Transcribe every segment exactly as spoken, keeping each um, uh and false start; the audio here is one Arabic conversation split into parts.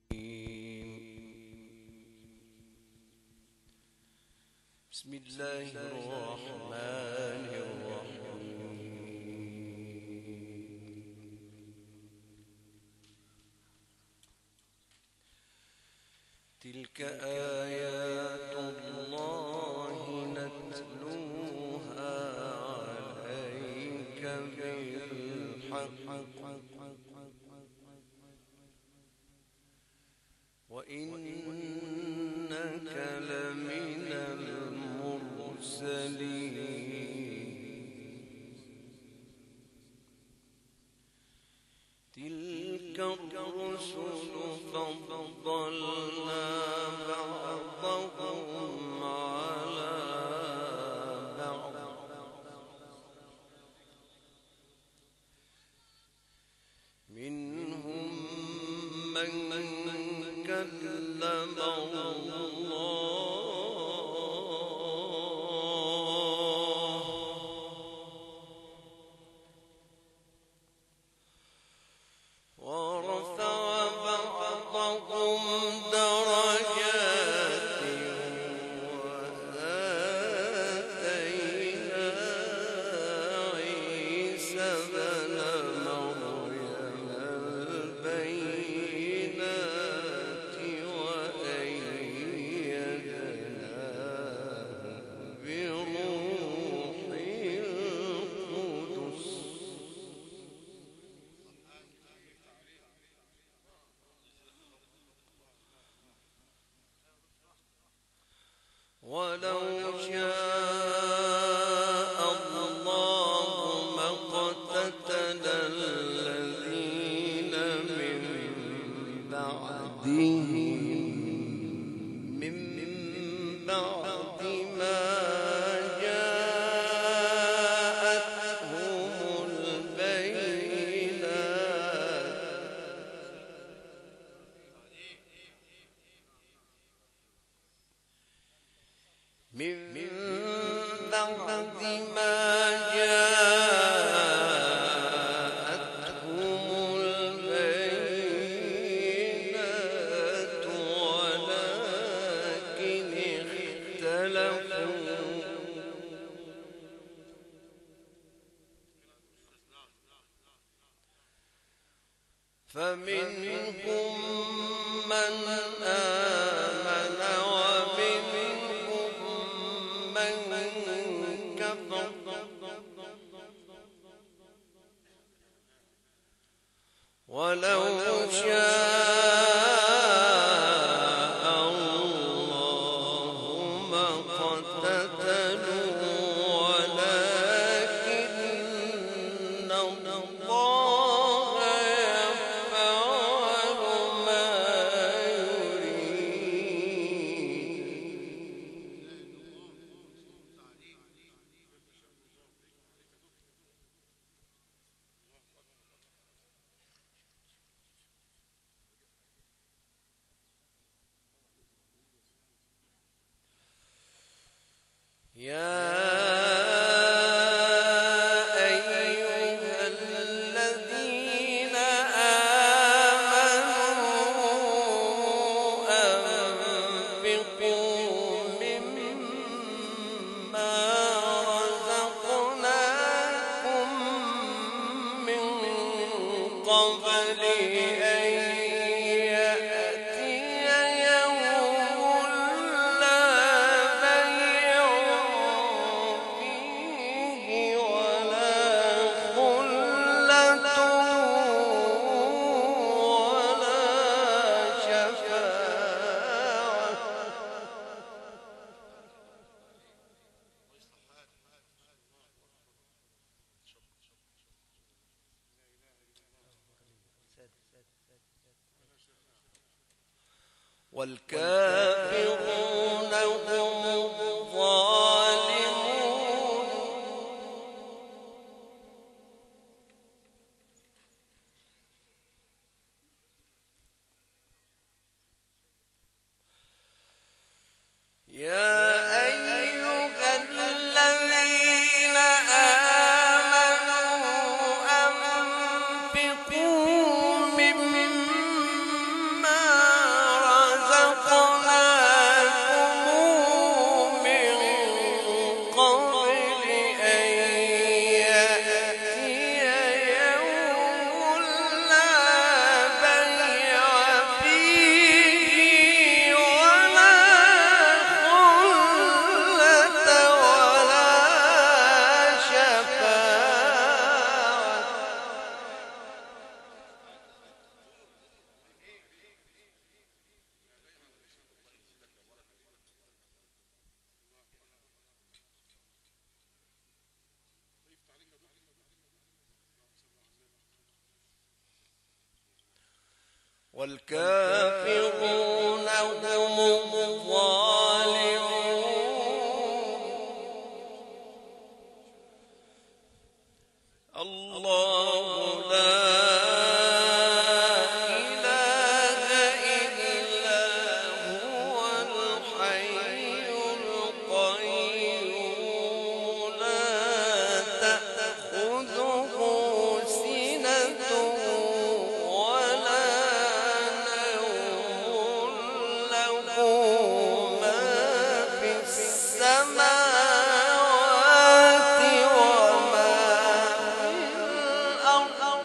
بسم الله الرحمن الرحيم. تلك آيات الله نتلوها عليك بالحق وإنك لمن المرسلين. تلك الرسل فضلنا بعضهم على بعض منهم من كلم الله ورفع بعضهم درجات وآتينا عيسى ابن مريم البينات وأيدناه بروح القدس ولو شاء الله ما اقتتل الذين من بعدهم من بعد ما جاءتهم البينات من بعد ما جاءتهم البينات ولكن اختلفوا فمنهم من آمن ومنهم من كفر ولو شاء الله ما اقتتلوا ولكن الله يفعل ما يريد. يا أيها الذين آمنوا أنفقوا مما رزقناكم من قبل أن يأتي يوم لا بيع فيه ولا خلة ولا شفاعة. والكافرون هم الظالمون. يا أيها الذين آمنوا أنفقوا مما والكافرون هم الظالمون. الله لا إله إلا هو الحي القيوم لا تأخذه سنة ولا نوم له ما في السماوات وما في الأرض.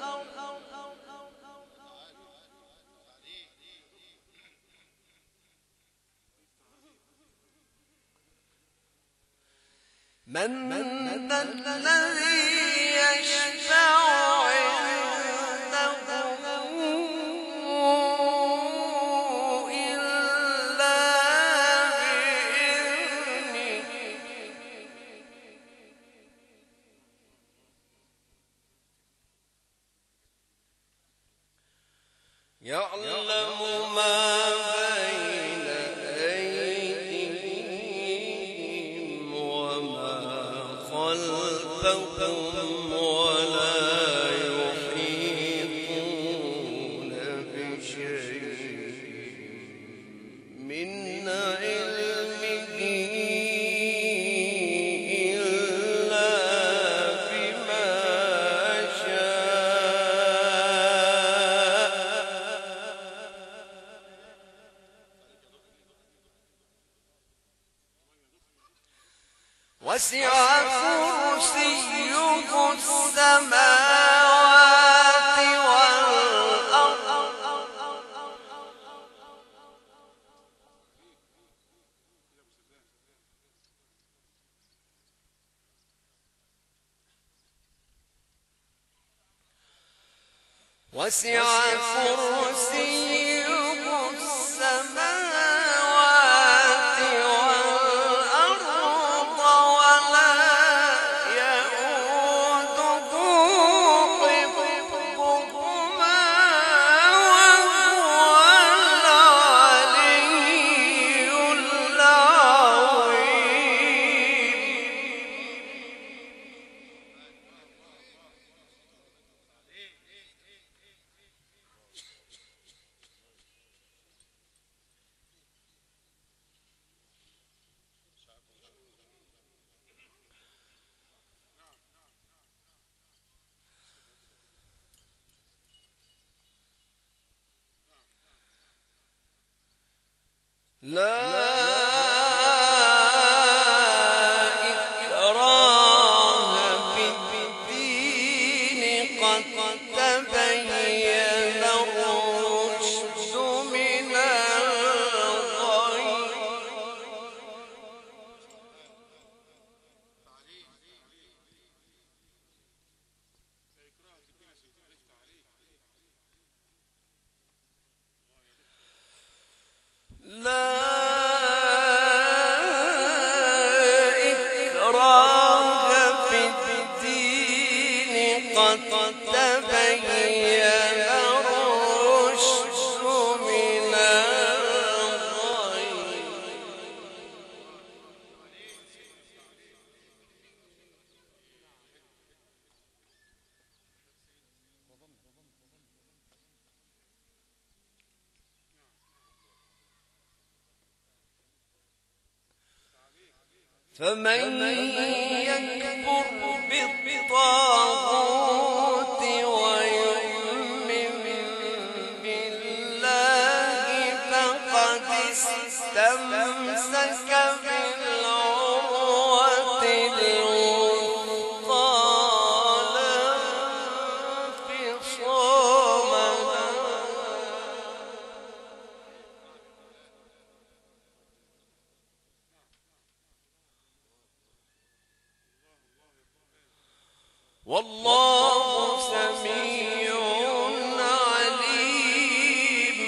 من ذا الذي يشفع عنده إلا بإذنه يعلم ما بين أيديهم وما خلفهم ولا يحيطون بشيء من علمه إلا بما شاء. وسع كرسيه السماوات والأرض وسع كرسيه السماوات والأرض ولا يئوده حفظهما وهو العلي العظيم. لا إكراه في الدين قد تبين الرشد من الغي. لا إكراه في الدين قد تبين الرشد من الغي. فمن يكفر بالطاغوت ويؤمن بالله فقد استمسك بالعروة الوثقى لا انفصام لها. والله سميع عليم.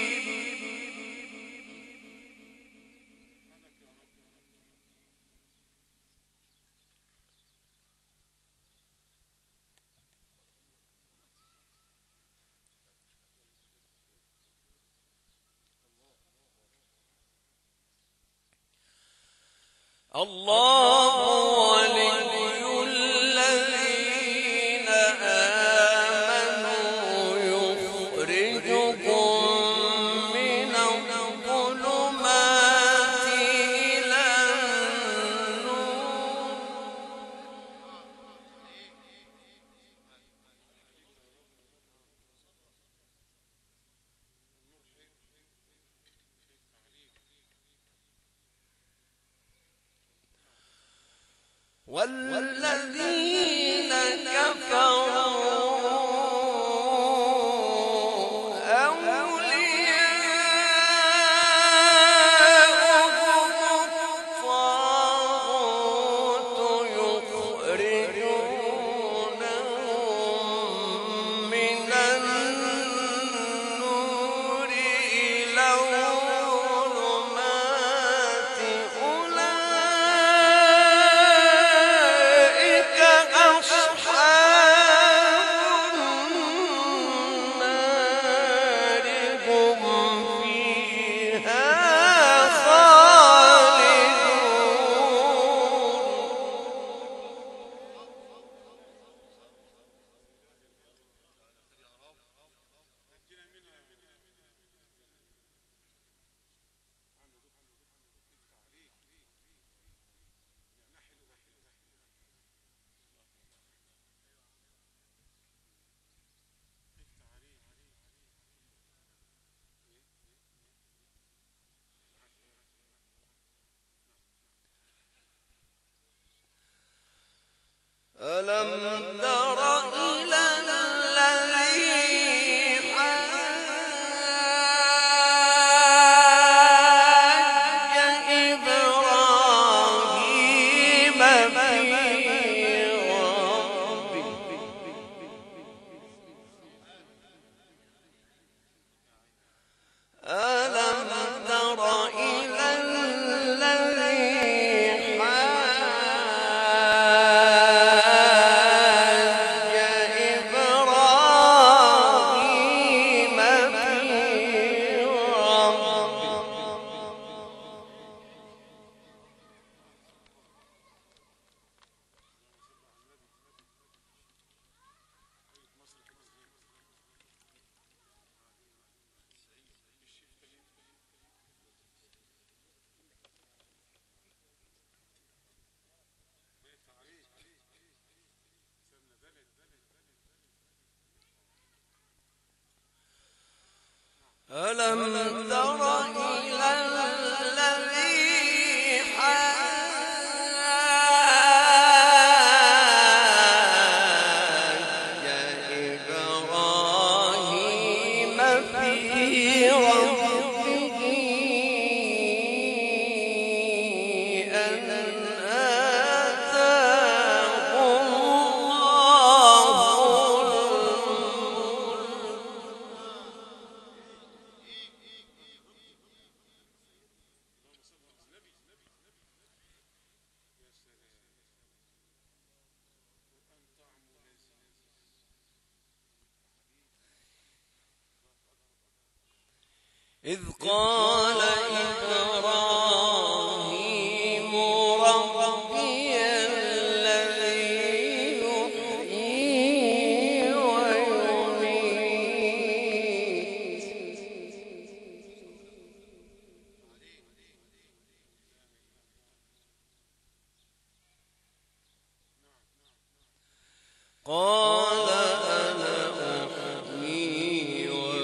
الله ولي الذين آمنوا يخرجكم من الظلمات إلى النور والذين كفروا أولياؤهم الطاغوت يخرجونهم من النور إلى الظلمات أولئك أصحاب النار هم فيها خالدون ألم تر إلى الذي حاج إبراهيم في ربه ألم تر إلى الذي حاج إبراهيم في ألم تر إلى الذي حاج إبراهيم في ربه أن آتاه الله إذ قال إبراهيم ربي الذي يحيي ويميت قال أنا أحيي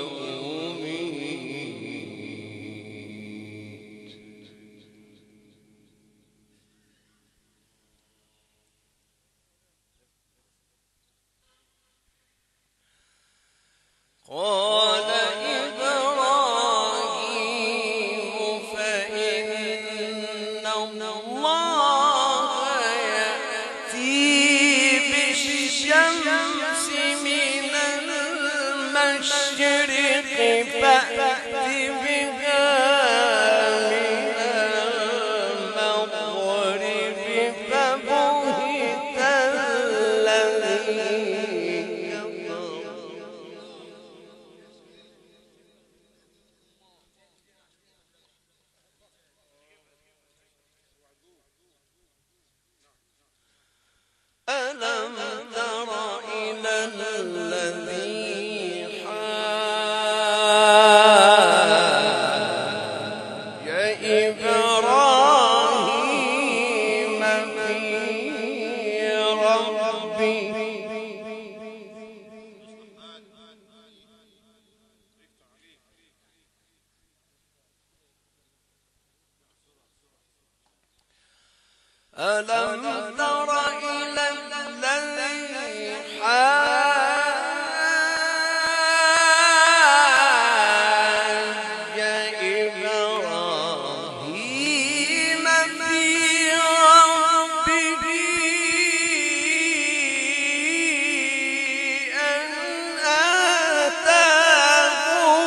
وأميت قال إبراهيم فإن الله يأتي بالشمس ألم تر إلى الذي حاج إبراهيم في ربه أن آتاه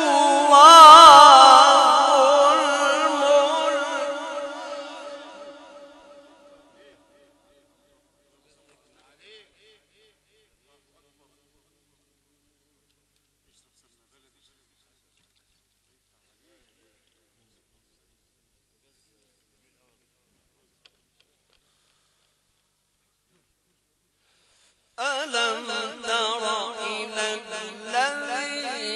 الله ألم تر إلى الذي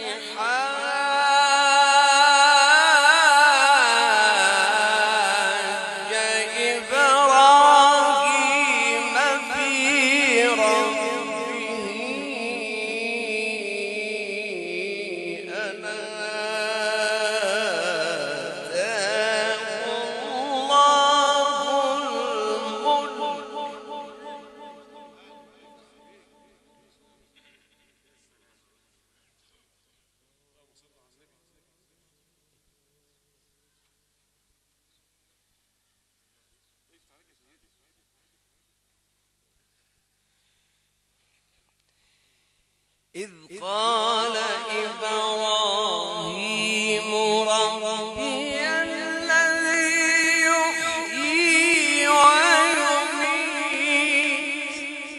حاج إبراهيم في ربه أن آتاه الله الملك إذ قال إبراهيم ربي الذي يحيي ويميت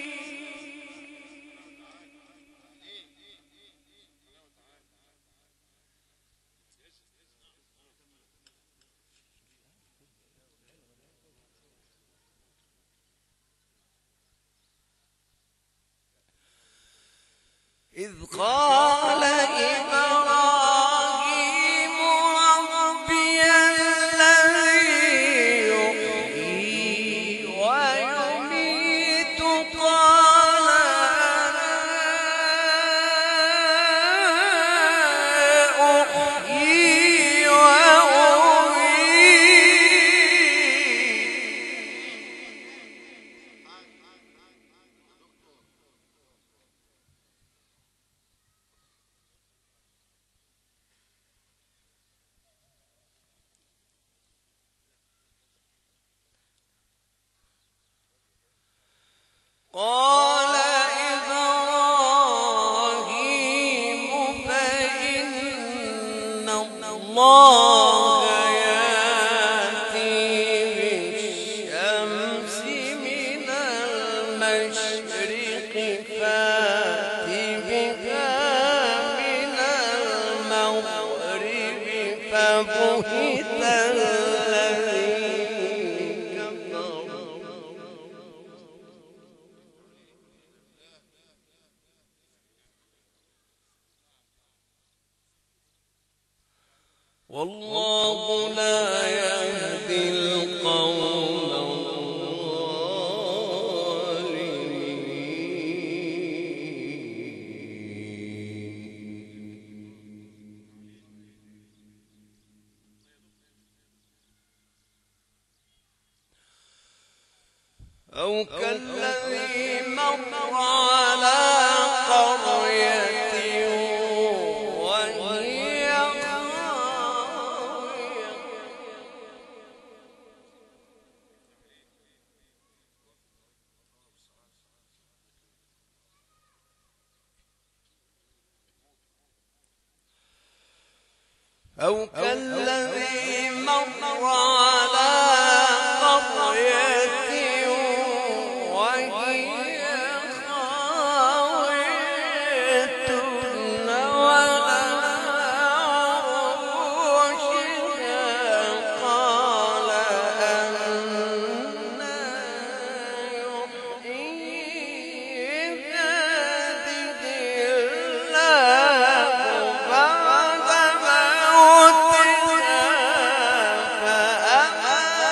إذ قال إبراهيم ربي الذي يحيي ويميت قال أنا أحيي وأميت قال إبراهيم فإن الله يأتي بالشمس من المشرق فأت بها من المغرب فبهت الذي كفر والله لا يهدي القوم الظالمين أو كالذي مر على قرية وهي خاوية أو كالذي مر على قرية وهي خاوية على عروشها قال أنى يحيي هذه الله بعد موتها فأماتها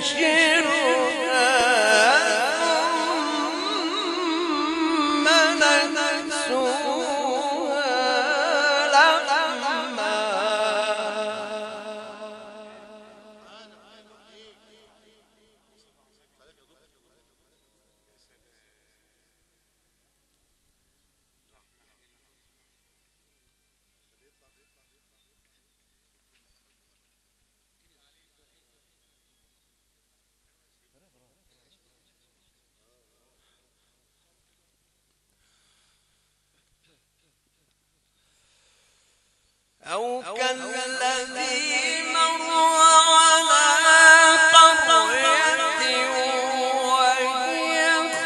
أو كالذي مر على قرية وهي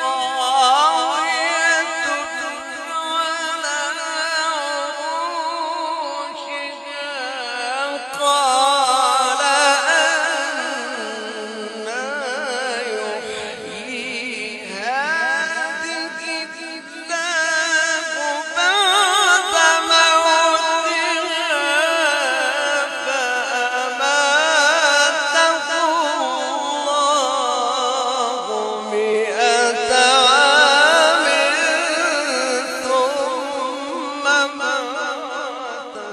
خاوية على عروشها قال أنى يحيي هذه الله بعد موتها فأماته الله مئة عام ثم مات.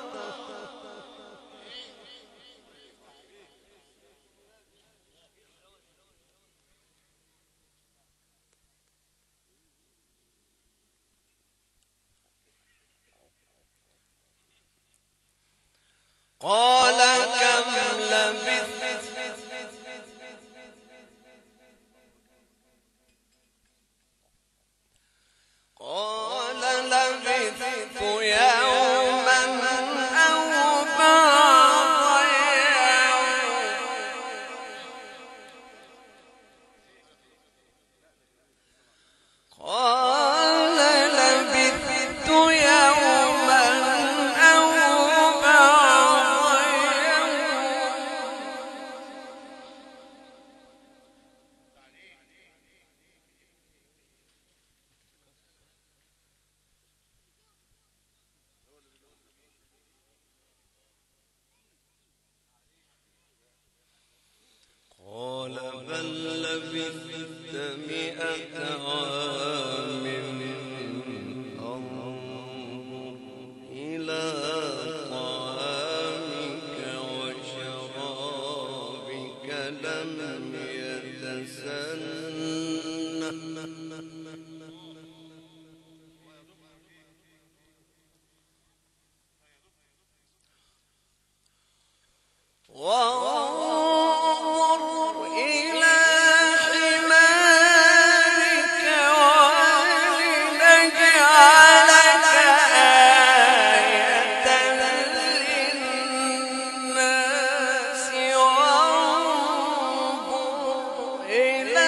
قال كم لبثت قال لبثت يوما أو بعض يوم قال لبثت يوما أو بعض يوم قال بل لبثت مئة عام انظر إلى طعامك وشرابك لم يتسنه وانظر إلى حمارك ولنجعلك آية للناس وانظر إلى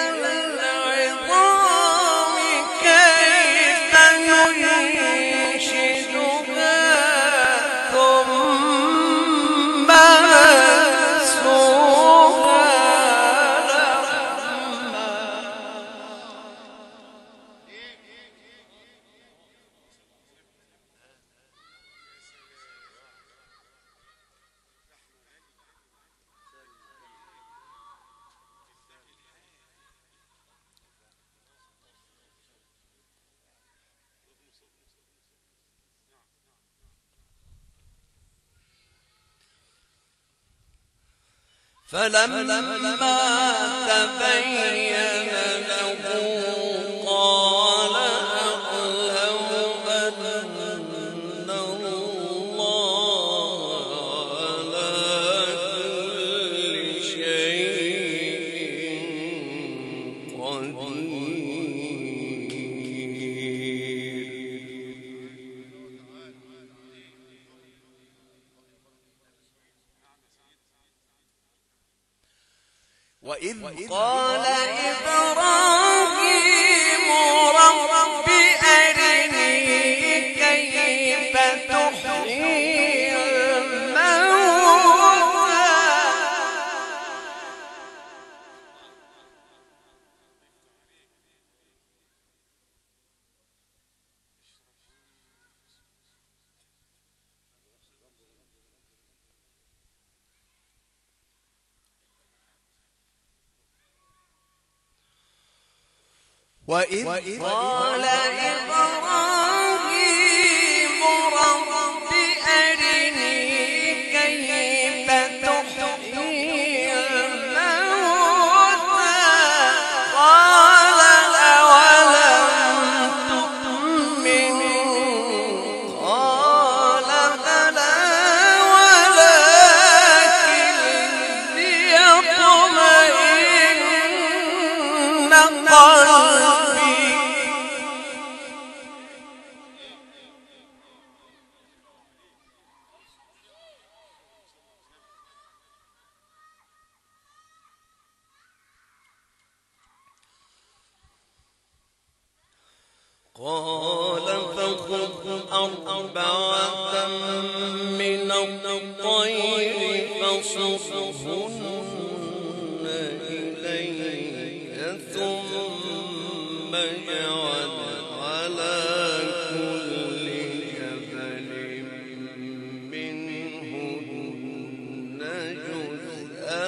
العظام كيف ننشدها ثم نكسوها لحما فلما تبين له قال أعلم أن الله على كل شيء قدير. وإذ قال إبراهيم رب أرني كيف تحيي الموتى وإذ قال إبراهيم رب أرني كيف تحيي الموتى قال أولم تؤمن قال بلى ولكن ليطمئن قلبي قال فخذ أربعة من الطير فصرهن إليك ثم اجعل على كل جبل منهن جزءا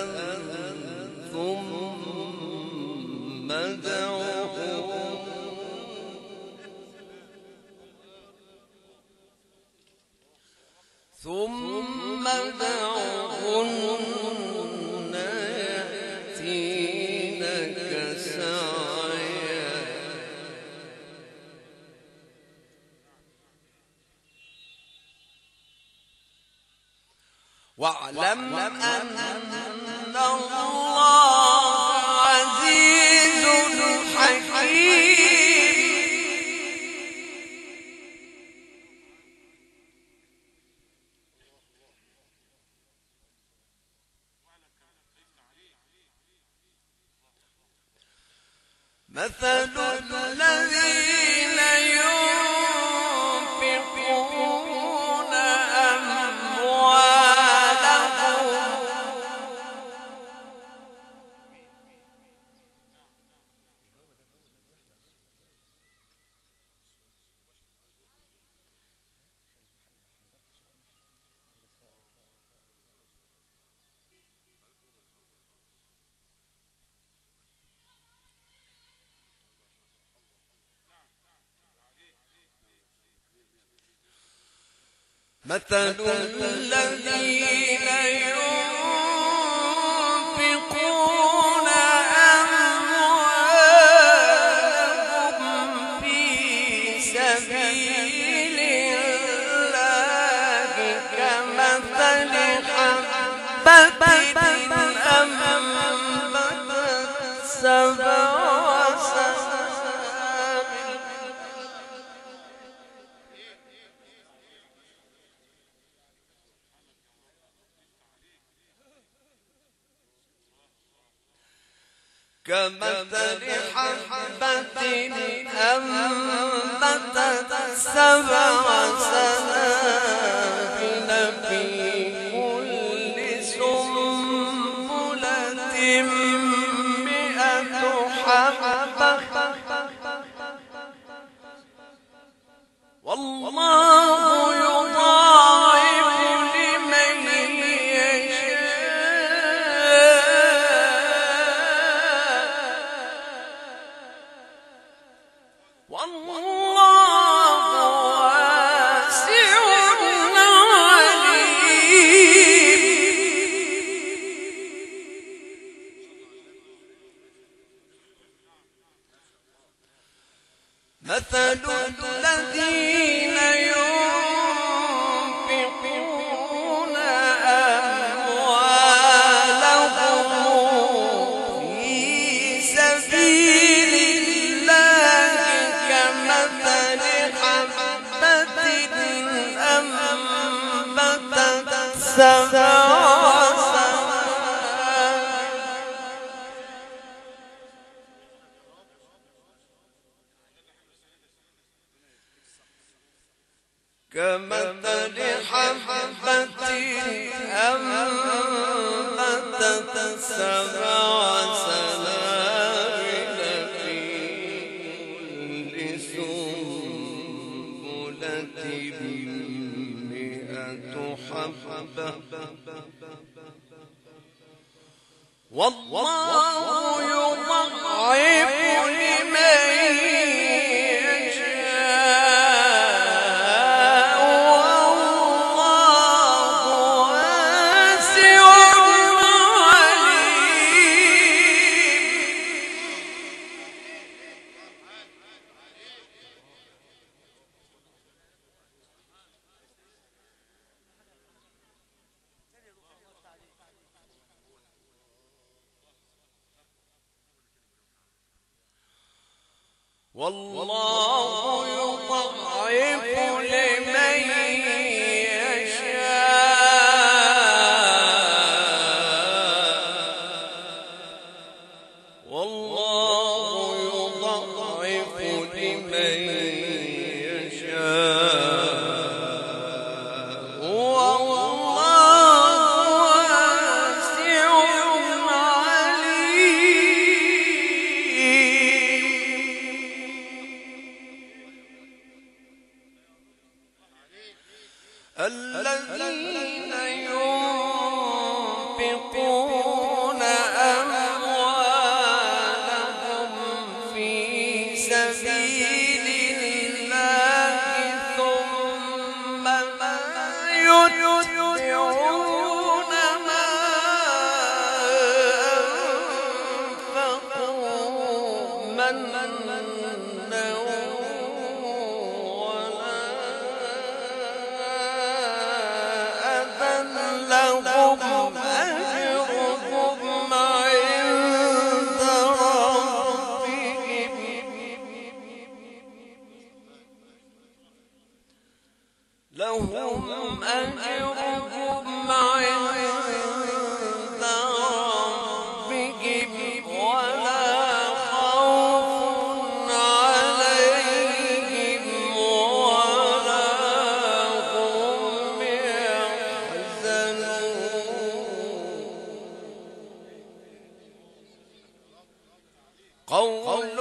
ثم ادعهن ثم ادعهن يأتينك سعيا واعلم أن الله عزيز حكيم مثل الذين ينفقون أموالهم مثل الذين ينفقون أموالهم في سبيل الله كمثل حبة أنبتت سبع سنابل كمثل حبة أنبتت سبع سنابل في كل سنبلة مئة حبة والله يضاعف لمن والله واسع عليم مثل الذين ينفقون أموالهم في سبيل الله كمثل حبة أنبتت سبع كمثل حبة أنبتت سبع سنابل في كل سنبلة مئة حبة والله يضاعف لمن والله يضاعف لمن يشاء والله يضاعف لمن يشاء الذين ينفقون أموالهم في سبيل الله ثم لا يتبعون ما أنفقوا منا لهم أجرهم عند ربهم لهم أجرهم عند ربهم ولا خوف عليهم ولا هم قول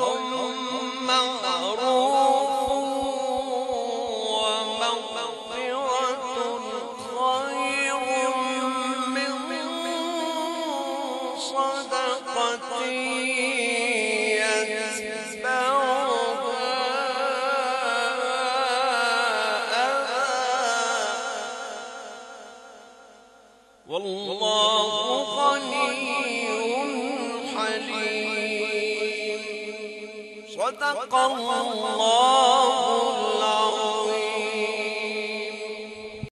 معروف ومغفرة خير من صدقة يتبعها أذى والله غني حليم صدق الله